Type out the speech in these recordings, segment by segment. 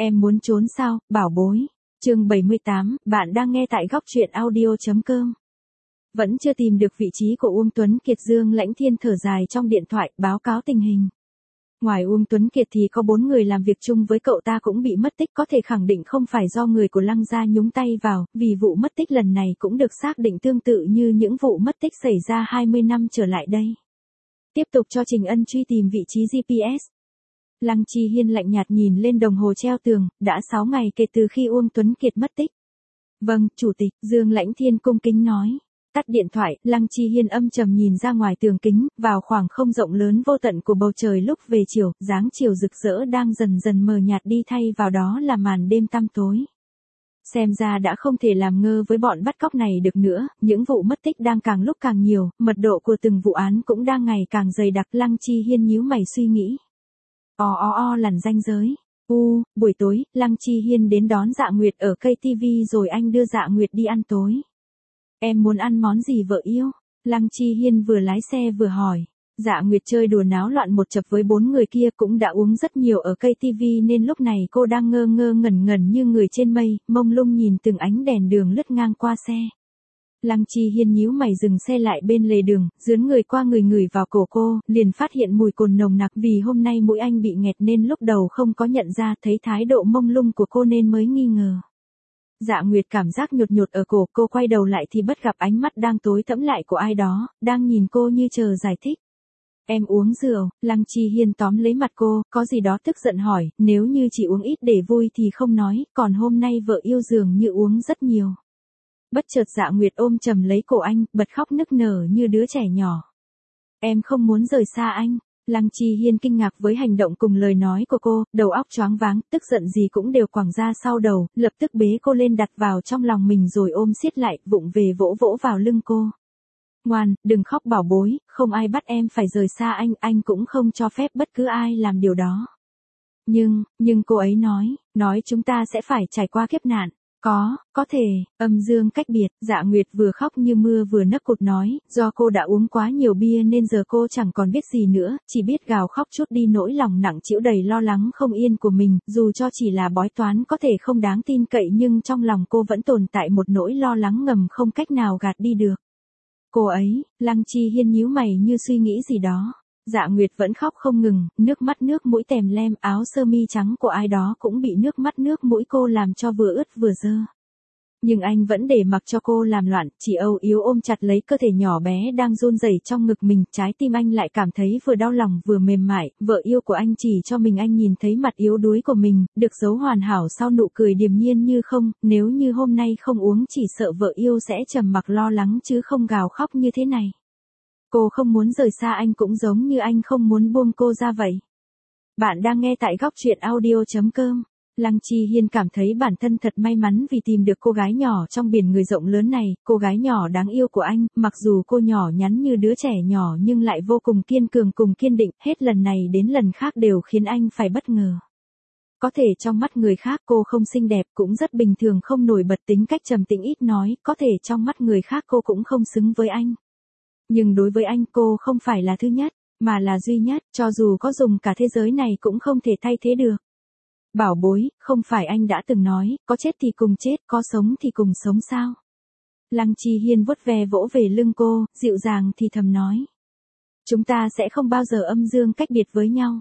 Em muốn trốn sao, bảo bối? Chương 78, bạn đang nghe tại góc truyện audio.com. Vẫn chưa tìm được vị trí của Uông Tuấn Kiệt, Dương Lãnh Thiên thở dài trong điện thoại, báo cáo tình hình. Ngoài Uông Tuấn Kiệt thì có 4 người làm việc chung với cậu ta cũng bị mất tích, có thể khẳng định không phải do người của Lăng gia nhúng tay vào, vì vụ mất tích lần này cũng được xác định tương tự như những vụ mất tích xảy ra 20 năm trở lại đây. Tiếp tục cho Trình Ân truy tìm vị trí GPS. Lăng Chi Hiên lạnh nhạt nhìn lên đồng hồ treo tường, đã 6 ngày kể từ khi Uông Tuấn Kiệt mất tích. Vâng, Chủ tịch, Dương Lãnh Thiên cung kính nói. Tắt điện thoại, Lăng Chi Hiên âm trầm nhìn ra ngoài tường kính, vào khoảng không rộng lớn vô tận của bầu trời lúc về chiều, dáng chiều rực rỡ đang dần dần mờ nhạt đi, thay vào đó là màn đêm tăm tối. Xem ra đã không thể làm ngơ với bọn bắt cóc này được nữa, những vụ mất tích đang càng lúc càng nhiều, mật độ của từng vụ án cũng đang ngày càng dày đặc. Lăng Chi Hiên nhíu mày suy nghĩ. Lằn ranh giới. Buổi tối, Lăng Chi Hiên đến đón Dạ Nguyệt ở cây TV rồi anh đưa Dạ Nguyệt đi ăn tối. Em muốn ăn món gì vợ yêu? Lăng Chi Hiên vừa lái xe vừa hỏi. Dạ Nguyệt chơi đùa náo loạn một chập với 4 người kia, cũng đã uống rất nhiều ở cây TV nên lúc này cô đang ngơ ngơ ngẩn ngẩn như người trên mây, mông lung nhìn từng ánh đèn đường lướt ngang qua xe. Lăng Chi Hiên nhíu mày dừng xe lại bên lề đường, dướn người qua người ngửi vào cổ cô, liền phát hiện mùi cồn nồng nặc. Vì hôm nay mũi anh bị nghẹt nên lúc đầu không có nhận ra, thấy thái độ mông lung của cô nên mới nghi ngờ. Dạ Nguyệt cảm giác nhột nhột ở cổ, cô quay đầu lại thì bất gặp ánh mắt đang tối thẫm lại của ai đó, đang nhìn cô như chờ giải thích. Em uống rượu. Lăng Chi Hiên tóm lấy mặt cô, có gì đó tức giận hỏi, nếu như chỉ uống ít để vui thì không nói, còn hôm nay vợ yêu dường như uống rất nhiều. Bất chợt Dạ Nguyệt ôm chầm lấy cổ anh, bật khóc nức nở như đứa trẻ nhỏ. Em không muốn rời xa anh. Lăng Chi Hiên kinh ngạc với hành động cùng lời nói của cô, đầu óc choáng váng, tức giận gì cũng đều quẳng ra sau đầu, lập tức bế cô lên đặt vào trong lòng mình rồi ôm siết lại, vụng về vỗ vỗ vào lưng cô. Ngoan, đừng khóc bảo bối, không ai bắt em phải rời xa anh cũng không cho phép bất cứ ai làm điều đó. Nhưng cô ấy nói chúng ta sẽ phải trải qua kiếp nạn. Có thể, âm dương cách biệt. Dạ Nguyệt vừa khóc như mưa vừa nấc cột nói, do cô đã uống quá nhiều bia nên giờ cô chẳng còn biết gì nữa, chỉ biết gào khóc trút đi nỗi lòng nặng trĩu đầy lo lắng không yên của mình, dù cho chỉ là bói toán có thể không đáng tin cậy nhưng trong lòng cô vẫn tồn tại một nỗi lo lắng ngầm không cách nào gạt đi được. Cô ấy, Lăng Chi Hiên nhíu mày như suy nghĩ gì đó. Dạ Nguyệt vẫn khóc không ngừng, nước mắt nước mũi tèm lem, áo sơ mi trắng của ai đó cũng bị nước mắt nước mũi cô làm cho vừa ướt vừa dơ. Nhưng anh vẫn để mặc cho cô làm loạn, chỉ âu yếm ôm chặt lấy cơ thể nhỏ bé đang run rẩy trong ngực mình, trái tim anh lại cảm thấy vừa đau lòng vừa mềm mại. Vợ yêu của anh chỉ cho mình anh nhìn thấy mặt yếu đuối của mình, được giấu hoàn hảo sau nụ cười điềm nhiên như không, nếu như hôm nay không uống chỉ sợ vợ yêu sẽ trầm mặc lo lắng chứ không gào khóc như thế này. Cô không muốn rời xa anh cũng giống như anh không muốn buông cô ra vậy. Bạn đang nghe tại góc truyện audio.com. Lăng Chi Hiên cảm thấy bản thân thật may mắn vì tìm được cô gái nhỏ trong biển người rộng lớn này, cô gái nhỏ đáng yêu của anh, mặc dù cô nhỏ nhắn như đứa trẻ nhỏ nhưng lại vô cùng kiên cường cùng kiên định, hết lần này đến lần khác đều khiến anh phải bất ngờ. Có thể trong mắt người khác cô không xinh đẹp, cũng rất bình thường, không nổi bật, tính cách trầm tĩnh ít nói, có thể trong mắt người khác cô cũng không xứng với anh. Nhưng đối với anh cô không phải là thứ nhất, mà là duy nhất, cho dù có dùng cả thế giới này cũng không thể thay thế được. Bảo bối, không phải anh đã từng nói, có chết thì cùng chết, có sống thì cùng sống sao? Lăng Chi Hiên vuốt ve vỗ về lưng cô, dịu dàng thì thầm nói. Chúng ta sẽ không bao giờ âm dương cách biệt với nhau.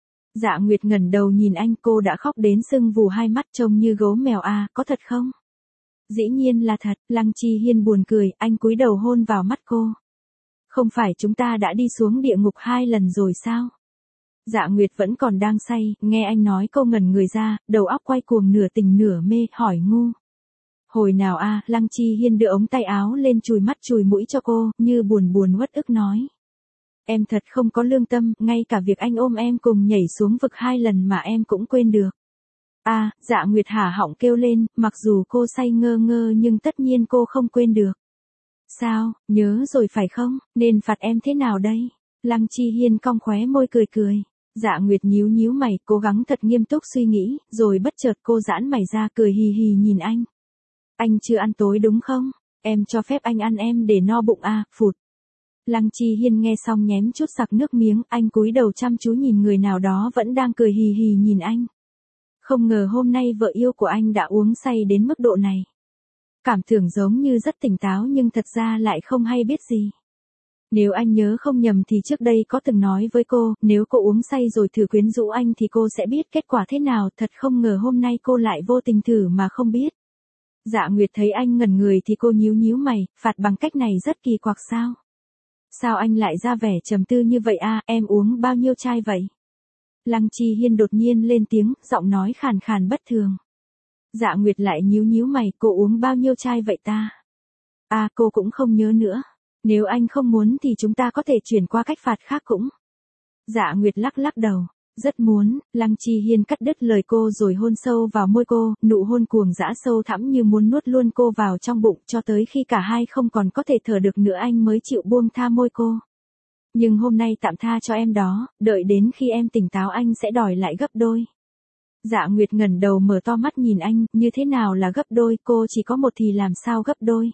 Dạ Nguyệt ngẩng đầu nhìn anh, cô đã khóc đến sưng vù hai mắt trông như gấu mèo. Có thật không? Dĩ nhiên là thật. Lăng Chi Hiên buồn cười, anh cúi đầu hôn vào mắt cô. Không phải chúng ta đã đi xuống địa ngục 2 lần rồi sao? Dạ Nguyệt vẫn còn đang say, nghe anh nói câu ngẩn người ra, đầu óc quay cuồng nửa tỉnh nửa mê, hỏi ngu. Hồi nào Lăng Chi Hiên đưa ống tay áo lên chùi mắt chùi mũi cho cô, như buồn uất ức nói. Em thật không có lương tâm, ngay cả việc anh ôm em cùng nhảy xuống vực 2 lần mà em cũng quên được. Dạ Nguyệt hả họng kêu lên, mặc dù cô say ngơ ngơ nhưng tất nhiên cô không quên được. Sao, nhớ rồi phải không, nên phạt em thế nào đây? Lăng Chi Hiên cong khóe môi cười. Dạ Nguyệt nhíu mày, cố gắng thật nghiêm túc suy nghĩ, rồi bất chợt cô giãn mày ra cười hì hì nhìn anh. Anh chưa ăn tối đúng không? Em cho phép anh ăn em để no bụng phụt. Lăng Chi Hiên nghe xong nhém chút sặc nước miếng, anh cúi đầu chăm chú nhìn người nào đó vẫn đang cười hì hì nhìn anh. Không ngờ hôm nay vợ yêu của anh đã uống say đến mức độ này. Cảm tưởng giống như rất tỉnh táo nhưng thật ra lại không hay biết gì. Nếu anh nhớ không nhầm thì trước đây có từng nói với cô, nếu cô uống say rồi thử quyến rũ anh thì cô sẽ biết kết quả thế nào, thật không ngờ hôm nay cô lại vô tình thử mà không biết. Dạ Nguyệt thấy anh ngẩn người thì cô nhíu nhíu mày, phạt bằng cách này rất kỳ quặc sao? Sao anh lại ra vẻ trầm tư như vậy à, em uống bao nhiêu chai vậy? Lăng Chi Hiên đột nhiên lên tiếng, giọng nói khàn khàn bất thường. Dạ Nguyệt lại nhíu nhíu mày, cô uống bao nhiêu chai vậy ta? À, cô cũng không nhớ nữa. Nếu anh không muốn thì chúng ta có thể chuyển qua cách phạt khác cũng. Dạ Nguyệt lắc lắc đầu. Rất muốn, Lăng Chi Hiên cắt đứt lời cô rồi hôn sâu vào môi cô, nụ hôn cuồng dã sâu thẳm như muốn nuốt luôn cô vào trong bụng cho tới khi cả hai không còn có thể thở được nữa anh mới chịu buông tha môi cô. Nhưng hôm nay tạm tha cho em đó, đợi đến khi em tỉnh táo anh sẽ đòi lại gấp đôi. Dạ Nguyệt ngẩng đầu mở to mắt nhìn anh, như thế nào là gấp đôi, cô chỉ có một thì làm sao gấp đôi.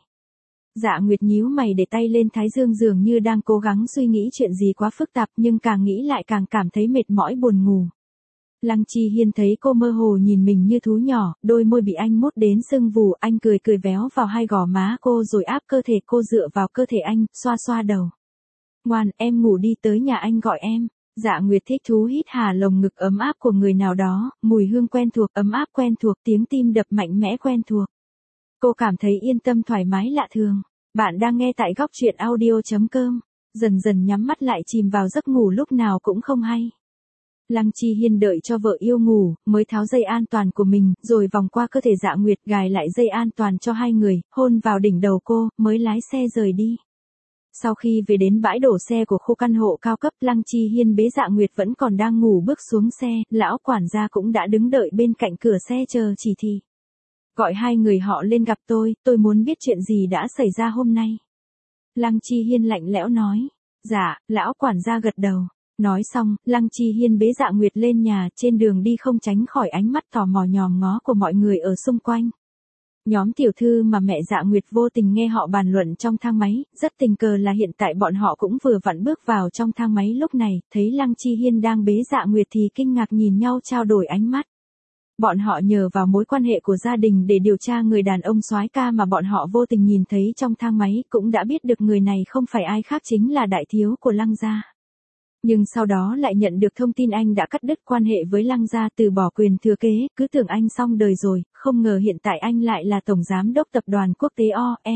Dạ Nguyệt nhíu mày để tay lên thái dương dường như đang cố gắng suy nghĩ chuyện gì quá phức tạp nhưng càng nghĩ lại càng cảm thấy mệt mỏi buồn ngủ. Lăng Chi Hiên thấy cô mơ hồ nhìn mình như thú nhỏ, đôi môi bị anh mút đến sưng vù, anh cười cười véo vào hai gò má cô rồi áp cơ thể cô dựa vào cơ thể anh, xoa xoa đầu. Ngoan, em ngủ đi tới nhà anh gọi em. Dạ Nguyệt thích thú hít hà lồng ngực ấm áp của người nào đó, mùi hương quen thuộc, ấm áp quen thuộc, tiếng tim đập mạnh mẽ quen thuộc. Cô cảm thấy yên tâm thoải mái lạ thường. Bạn đang nghe tại góc truyện audio.com. Dần dần nhắm mắt lại chìm vào giấc ngủ lúc nào cũng không hay. Lăng Chi Hiên đợi cho vợ yêu ngủ, mới tháo dây an toàn của mình, rồi vòng qua cơ thể Dạ Nguyệt gài lại dây an toàn cho hai người, hôn vào đỉnh đầu cô, mới lái xe rời đi. Sau khi về đến bãi đổ xe của khu căn hộ cao cấp, Lăng Chi Hiên bế Dạ Nguyệt vẫn còn đang ngủ bước xuống xe, lão quản gia cũng đã đứng đợi bên cạnh cửa xe chờ chỉ thị. Gọi hai người họ lên gặp tôi muốn biết chuyện gì đã xảy ra hôm nay. Lăng Chi Hiên lạnh lẽo nói. Dạ, lão quản gia gật đầu. Nói xong, Lăng Chi Hiên bế Dạ Nguyệt lên nhà, trên đường đi không tránh khỏi ánh mắt tò mò nhòm ngó của mọi người ở xung quanh. Nhóm tiểu thư mà mẹ Dạ Nguyệt vô tình nghe họ bàn luận trong thang máy, rất tình cờ là hiện tại bọn họ cũng vừa vặn bước vào trong thang máy lúc này, thấy Lăng Chi Hiên đang bế Dạ Nguyệt thì kinh ngạc nhìn nhau trao đổi ánh mắt. Bọn họ nhờ vào mối quan hệ của gia đình để điều tra người đàn ông soái ca mà bọn họ vô tình nhìn thấy trong thang máy, cũng đã biết được người này không phải ai khác chính là đại thiếu của Lăng gia. Nhưng sau đó lại nhận được thông tin anh đã cắt đứt quan hệ với Lăng gia, từ bỏ quyền thừa kế, cứ tưởng anh xong đời rồi, không ngờ hiện tại anh lại là tổng giám đốc tập đoàn quốc tế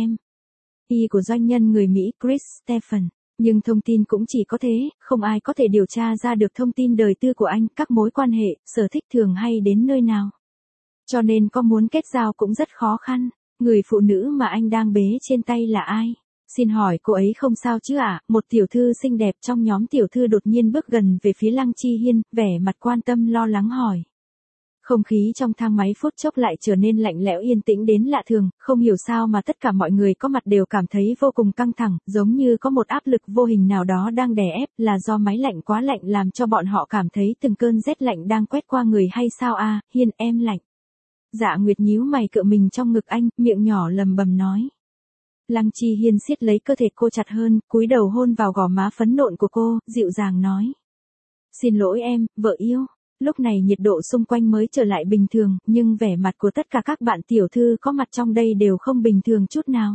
O.M.I. của doanh nhân người Mỹ Chris Stephen. Nhưng thông tin cũng chỉ có thế, không ai có thể điều tra ra được thông tin đời tư của anh, các mối quan hệ, sở thích thường hay đến nơi nào. Cho nên có muốn kết giao cũng rất khó khăn. Người phụ nữ mà anh đang bế trên tay là ai? Xin hỏi cô ấy không sao chứ ạ? Một tiểu thư xinh đẹp trong nhóm tiểu thư đột nhiên bước gần về phía Lăng Chi Hiên, vẻ mặt quan tâm lo lắng hỏi. Không khí trong thang máy phút chốc lại trở nên lạnh lẽo yên tĩnh đến lạ thường, không hiểu sao mà tất cả mọi người có mặt đều cảm thấy vô cùng căng thẳng, giống như có một áp lực vô hình nào đó đang đè ép, là do máy lạnh quá lạnh làm cho bọn họ cảm thấy từng cơn rét lạnh đang quét qua người hay sao à? Hiên, em lạnh. Dạ Nguyệt nhíu mày cựa mình trong ngực anh, miệng nhỏ lầm bầm nói. Lăng Chi Hiên siết lấy cơ thể cô chặt hơn, cúi đầu hôn vào gò má phấn nộn của cô, dịu dàng nói. Xin lỗi em, vợ yêu. Lúc này nhiệt độ xung quanh mới trở lại bình thường, nhưng vẻ mặt của tất cả các bạn tiểu thư có mặt trong đây đều không bình thường chút nào.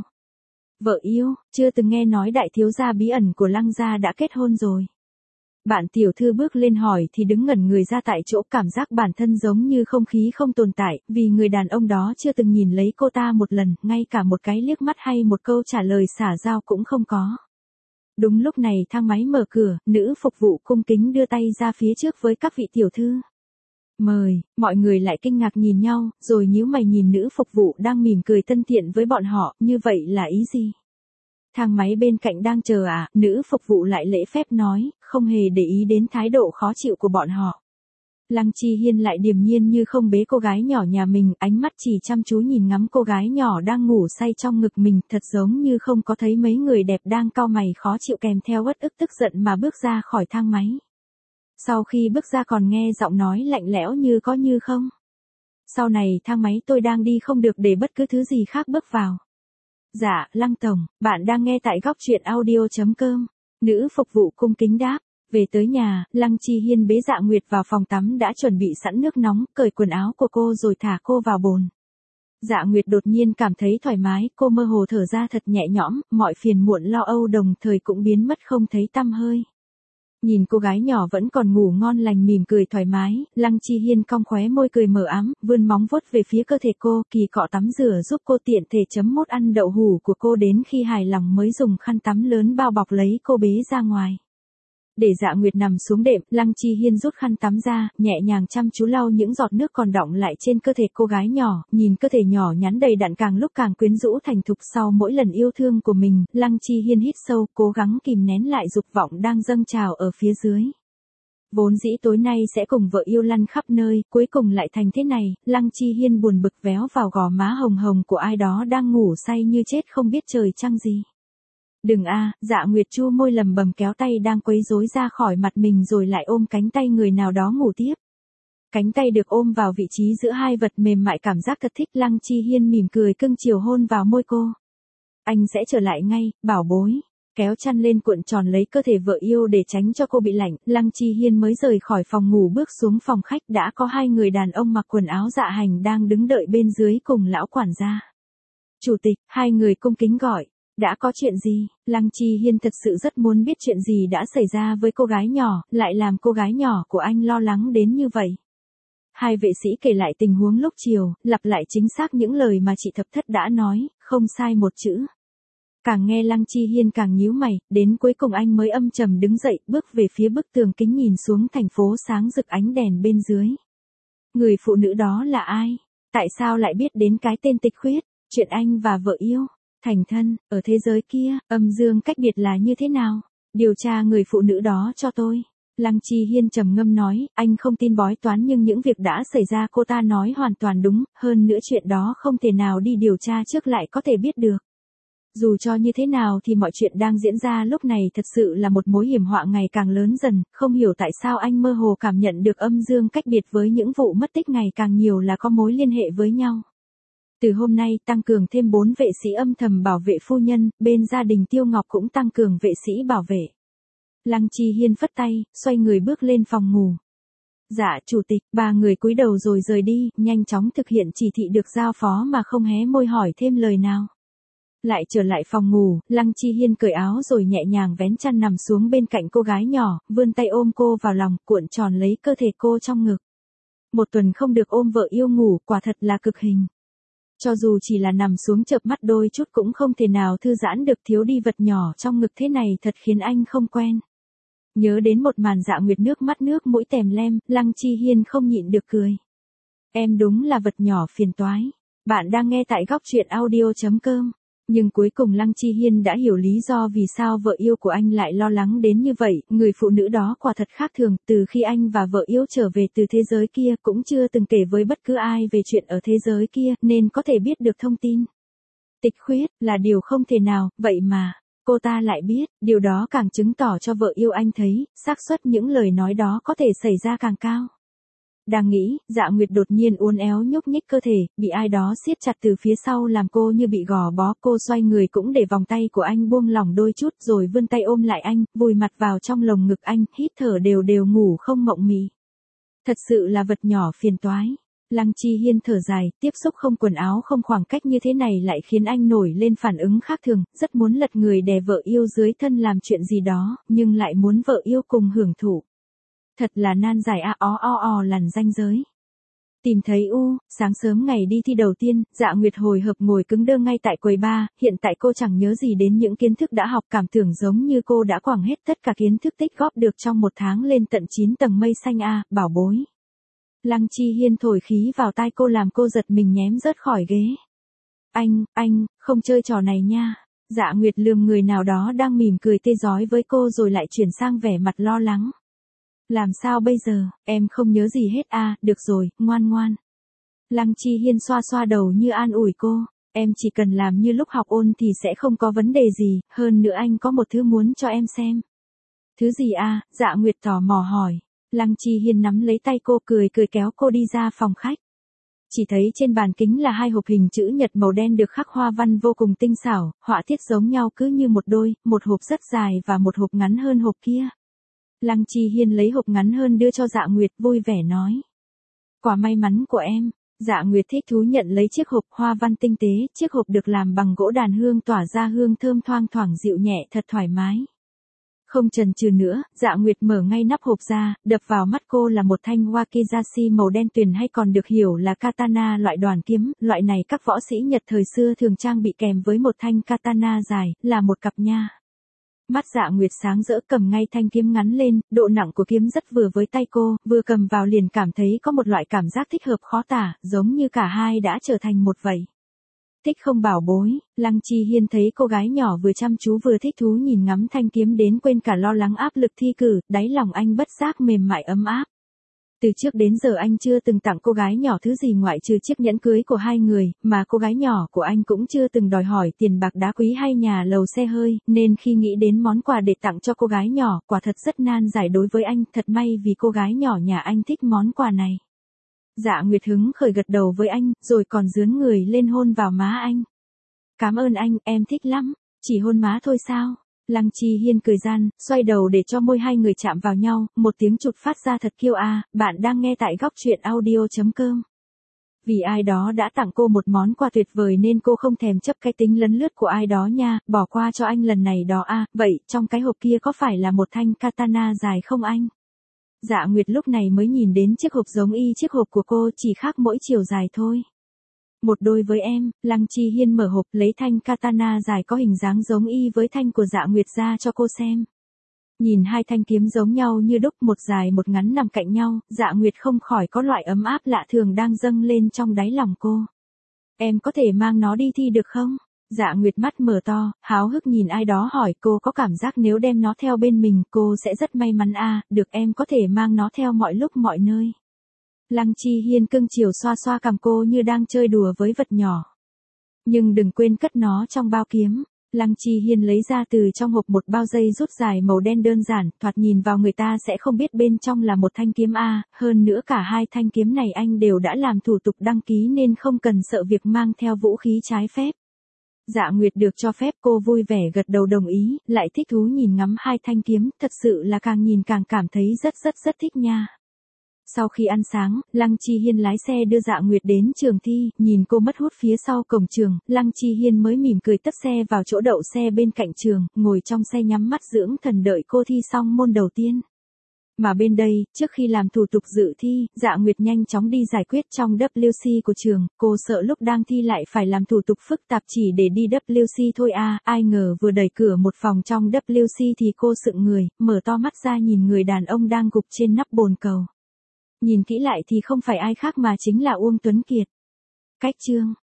Vợ yêu, chưa từng nghe nói đại thiếu gia bí ẩn của Lăng gia đã kết hôn rồi. Bạn tiểu thư bước lên hỏi thì đứng ngẩn người ra tại chỗ, cảm giác bản thân giống như không khí không tồn tại, vì người đàn ông đó chưa từng nhìn lấy cô ta một lần, ngay cả một cái liếc mắt hay một câu trả lời xả giao cũng không có. Đúng lúc này thang máy mở cửa, nữ phục vụ cung kính đưa tay ra phía trước với các vị tiểu thư. Mời, mọi người lại kinh ngạc nhìn nhau, rồi nhíu mày nhìn nữ phục vụ đang mỉm cười thân thiện với bọn họ, như vậy là ý gì? Thang máy bên cạnh đang chờ à? Nữ phục vụ lại lễ phép nói, không hề để ý đến thái độ khó chịu của bọn họ. Lăng Chi Hiên lại điềm nhiên như không bế cô gái nhỏ nhà mình, ánh mắt chỉ chăm chú nhìn ngắm cô gái nhỏ đang ngủ say trong ngực mình, thật giống như không có thấy mấy người đẹp đang cau mày khó chịu kèm theo uất ức tức giận mà bước ra khỏi thang máy. Sau khi bước ra còn nghe giọng nói lạnh lẽo như có như không. Sau này thang máy tôi đang đi không được để bất cứ thứ gì khác bước vào. Dạ, Lăng tổng, bạn đang nghe tại góc truyện audio.com. Nữ phục vụ cung kính đáp. Về tới nhà, Lăng Chi Hiên bế Dạ Nguyệt vào phòng tắm đã chuẩn bị sẵn nước nóng, cởi quần áo của cô rồi thả cô vào bồn. Dạ Nguyệt đột nhiên cảm thấy thoải mái, cô mơ hồ thở ra thật nhẹ nhõm, mọi phiền muộn lo âu đồng thời cũng biến mất không thấy tăm hơi. Nhìn cô gái nhỏ vẫn còn ngủ ngon lành mỉm cười thoải mái, Lăng Chi Hiên cong khóe môi cười mờ ám, vươn móng vuốt về phía cơ thể cô, kỳ cọ tắm rửa giúp cô tiện thể chấm mốt ăn đậu hủ của cô đến khi hài lòng mới dùng khăn tắm lớn bao bọc lấy cô bế ra ngoài. Để Dạ Nguyệt nằm xuống đệm, Lăng Chi Hiên rút khăn tắm ra, nhẹ nhàng chăm chú lau những giọt nước còn đọng lại trên cơ thể cô gái nhỏ, nhìn cơ thể nhỏ nhắn đầy đặn càng lúc càng quyến rũ thành thục sau mỗi lần yêu thương của mình, Lăng Chi Hiên hít sâu, cố gắng kìm nén lại dục vọng đang dâng trào ở phía dưới. Vốn dĩ tối nay sẽ cùng vợ yêu lăn khắp nơi, cuối cùng lại thành thế này, Lăng Chi Hiên buồn bực véo vào gò má hồng hồng của ai đó đang ngủ say như chết không biết trời trăng gì. Đừng a, Dạ Nguyệt chu môi lầm bầm kéo tay đang quấy rối ra khỏi mặt mình rồi lại ôm cánh tay người nào đó ngủ tiếp. Cánh tay được ôm vào vị trí giữa hai vật mềm mại cảm giác thật thích, Lăng Chi Hiên mỉm cười cưng chiều hôn vào môi cô. Anh sẽ trở lại ngay, bảo bối. Kéo chăn lên cuộn tròn lấy cơ thể vợ yêu để tránh cho cô bị lạnh, Lăng Chi Hiên mới rời khỏi phòng ngủ bước xuống phòng khách đã có hai người đàn ông mặc quần áo dạ hành đang đứng đợi bên dưới cùng lão quản gia. Chủ tịch, hai người cung kính gọi. Đã có chuyện gì? Lăng Chi Hiên thật sự rất muốn biết chuyện gì đã xảy ra với cô gái nhỏ, lại làm cô gái nhỏ của anh lo lắng đến như vậy. Hai vệ sĩ kể lại tình huống lúc chiều, lặp lại chính xác những lời mà chị Thập Thất đã nói, không sai một chữ. Càng nghe Lăng Chi Hiên càng nhíu mày, đến cuối cùng anh mới âm trầm đứng dậy, bước về phía bức tường kính nhìn xuống thành phố sáng rực ánh đèn bên dưới. Người phụ nữ đó là ai? Tại sao lại biết đến cái tên Tịch Khuyết? Chuyện anh và vợ yêu thành thân, ở thế giới kia, âm dương cách biệt là như thế nào? Điều tra người phụ nữ đó cho tôi. Lăng Chi Hiên trầm ngâm nói, anh không tin bói toán nhưng những việc đã xảy ra cô ta nói hoàn toàn đúng, hơn nữa chuyện đó không thể nào đi điều tra trước lại có thể biết được. Dù cho như thế nào thì mọi chuyện đang diễn ra lúc này thật sự là một mối hiểm họa ngày càng lớn dần, không hiểu tại sao anh mơ hồ cảm nhận được âm dương cách biệt với những vụ mất tích ngày càng nhiều là có mối liên hệ với nhau. Từ hôm nay tăng cường thêm 4 vệ sĩ âm thầm bảo vệ phu nhân, bên gia đình Tiêu Ngọc cũng tăng cường vệ sĩ bảo vệ. Lăng Chi Hiên phất tay, xoay người bước lên phòng ngủ. Dạ chủ tịch, ba người cúi đầu rồi rời đi, nhanh chóng thực hiện chỉ thị được giao phó mà không hé môi hỏi thêm lời nào. Lại trở lại phòng ngủ, Lăng Chi Hiên cởi áo rồi nhẹ nhàng vén chăn nằm xuống bên cạnh cô gái nhỏ, vươn tay ôm cô vào lòng, cuộn tròn lấy cơ thể cô trong ngực. Một tuần không được ôm vợ yêu ngủ, quả thật là cực hình. Cho dù chỉ là nằm xuống chợp mắt đôi chút cũng không thể nào thư giãn được, thiếu đi vật nhỏ trong ngực thế này thật khiến anh không quen. Nhớ đến một màn Dạ Nguyệt nước mắt nước mũi tèm lem, Lăng Chi Hiên không nhịn được cười. Em đúng là vật nhỏ phiền toái. Bạn đang nghe tại góc truyện audio.com. Nhưng cuối cùng Lăng Chi Hiên đã hiểu lý do vì sao vợ yêu của anh lại lo lắng đến như vậy, người phụ nữ đó quả thật khác thường, từ khi anh và vợ yêu trở về từ thế giới kia cũng chưa từng kể với bất cứ ai về chuyện ở thế giới kia, nên có thể biết được thông tin. Tịch Khuyết là điều không thể nào, vậy mà, cô ta lại biết, điều đó càng chứng tỏ cho vợ yêu anh thấy, xác suất những lời nói đó có thể xảy ra càng cao. Đang nghĩ, Dạ Nguyệt đột nhiên uốn éo nhúc nhích cơ thể, bị ai đó siết chặt từ phía sau làm cô như bị gò bó, cô xoay người cũng để vòng tay của anh buông lỏng đôi chút rồi vươn tay ôm lại anh, vùi mặt vào trong lồng ngực anh, hít thở đều đều ngủ không mộng mị. Thật sự là vật nhỏ phiền toái. Lăng Chi Hiên thở dài, tiếp xúc không quần áo không khoảng cách như thế này lại khiến anh nổi lên phản ứng khác thường, rất muốn lật người đè vợ yêu dưới thân làm chuyện gì đó, nhưng lại muốn vợ yêu cùng hưởng thụ. Thật là nan giải lằn ranh giới. Tìm thấy sáng sớm ngày đi thi đầu tiên, Dạ Nguyệt hồi hộp ngồi cứng đơ ngay tại quầy bar, hiện tại cô chẳng nhớ gì đến những kiến thức đã học, cảm tưởng giống như cô đã quẳng hết tất cả kiến thức tích góp được trong một tháng lên tận 9 tầng mây xanh bảo bối. Lăng Chi Hiên thổi khí vào tai cô làm cô giật mình nhém rớt khỏi ghế. Anh, không chơi trò này nha. Dạ Nguyệt lườm người nào đó đang mỉm cười tê rói với cô rồi lại chuyển sang vẻ mặt lo lắng. Làm sao bây giờ, em không nhớ gì hết được rồi, ngoan ngoan. Lăng Chi Hiên xoa xoa đầu như an ủi cô, em chỉ cần làm như lúc học ôn thì sẽ không có vấn đề gì, hơn nữa anh có một thứ muốn cho em xem. Thứ gì Dạ Nguyệt tò mò hỏi. Lăng Chi Hiên nắm lấy tay cô cười kéo cô đi ra phòng khách. Chỉ thấy trên bàn kính là 2 hộp hình chữ nhật màu đen được khắc hoa văn vô cùng tinh xảo, họa tiết giống nhau cứ như một đôi, một hộp rất dài và một hộp ngắn hơn hộp kia. Lăng Chi Hiên lấy hộp ngắn hơn đưa cho Dạ Nguyệt, vui vẻ nói. Quả may mắn của em. Dạ Nguyệt thích thú nhận lấy chiếc hộp hoa văn tinh tế, chiếc hộp được làm bằng gỗ đàn hương tỏa ra hương thơm thoang thoảng dịu nhẹ thật thoải mái. Không chần chừ nữa, Dạ Nguyệt mở ngay nắp hộp ra, đập vào mắt cô là một thanh wakizashi màu đen tuyền hay còn được hiểu là katana loại đoàn kiếm, loại này các võ sĩ Nhật thời xưa thường trang bị kèm với một thanh katana dài, là một cặp nha. Mắt Dạ Nguyệt sáng rỡ cầm ngay thanh kiếm ngắn lên, độ nặng của kiếm rất vừa với tay cô, vừa cầm vào liền cảm thấy có một loại cảm giác thích hợp khó tả, giống như cả hai đã trở thành một vậy. Thích không bảo bối? Lăng Chi Hiên thấy cô gái nhỏ vừa chăm chú vừa thích thú nhìn ngắm thanh kiếm đến quên cả lo lắng áp lực thi cử, đáy lòng anh bất giác mềm mại ấm áp. Từ trước đến giờ anh chưa từng tặng cô gái nhỏ thứ gì ngoại trừ chiếc nhẫn cưới của hai người, mà cô gái nhỏ của anh cũng chưa từng đòi hỏi tiền bạc đá quý hay nhà lầu xe hơi, nên khi nghĩ đến món quà để tặng cho cô gái nhỏ, quả thật rất nan giải đối với anh, thật may vì cô gái nhỏ nhà anh thích món quà này. Dạ Nguyệt hứng khởi gật đầu với anh, rồi còn dướn người lên hôn vào má anh. Cảm ơn anh, em thích lắm. Chỉ hôn má thôi sao? Lăng Chi Hiên cười gian, xoay đầu để cho môi hai người chạm vào nhau, một tiếng chụt phát ra thật kiêu a. Bạn đang nghe tại góc truyện audio.com. Vì ai đó đã tặng cô một món quà tuyệt vời nên cô không thèm chấp cái tính lấn lướt của ai đó nha, bỏ qua cho anh lần này đó a. Vậy trong cái hộp kia có phải là một thanh katana dài không anh? Dạ Nguyệt lúc này mới nhìn đến chiếc hộp giống y chiếc hộp của cô, chỉ khác mỗi chiều dài thôi. Một đôi với em. Lăng Chi Hiên mở hộp lấy thanh katana dài có hình dáng giống y với thanh của Dạ Nguyệt ra cho cô xem. Nhìn hai thanh kiếm giống nhau như đúc, một dài một ngắn nằm cạnh nhau, Dạ Nguyệt không khỏi có loại ấm áp lạ thường đang dâng lên trong đáy lòng cô. Em có thể mang nó đi thi được không? Dạ Nguyệt mắt mở to, háo hức nhìn ai đó hỏi, cô có cảm giác nếu đem nó theo bên mình cô sẽ rất may mắn a. Được, em có thể mang nó theo mọi lúc mọi nơi. Lăng Chi Hiên cưng chiều xoa xoa cằm cô như đang chơi đùa với vật nhỏ. Nhưng đừng quên cất nó trong bao kiếm. Lăng Chi Hiên lấy ra từ trong hộp một bao dây rút dài màu đen đơn giản, thoạt nhìn vào người ta sẽ không biết bên trong là một thanh kiếm a. Hơn nữa cả hai thanh kiếm này anh đều đã làm thủ tục đăng ký nên không cần sợ việc mang theo vũ khí trái phép. Dạ Nguyệt được cho phép, cô vui vẻ gật đầu đồng ý, lại thích thú nhìn ngắm hai thanh kiếm, thật sự là càng nhìn càng cảm thấy rất thích nha. Sau khi ăn sáng, Lăng Chi Hiên lái xe đưa Dạ Nguyệt đến trường thi, nhìn cô mất hút phía sau cổng trường, Lăng Chi Hiên mới mỉm cười tấp xe vào chỗ đậu xe bên cạnh trường, ngồi trong xe nhắm mắt dưỡng thần đợi cô thi xong môn đầu tiên. Mà bên đây, trước khi làm thủ tục dự thi, Dạ Nguyệt nhanh chóng đi giải quyết trong WC của trường, cô sợ lúc đang thi lại phải làm thủ tục phức tạp chỉ để đi WC thôi a. Ai ngờ vừa đẩy cửa một phòng trong WC thì cô sững người, mở to mắt ra nhìn người đàn ông đang gục trên nắp bồn cầu. Nhìn kỹ lại thì không phải ai khác mà chính là Uông Tuấn Kiệt. Cách chương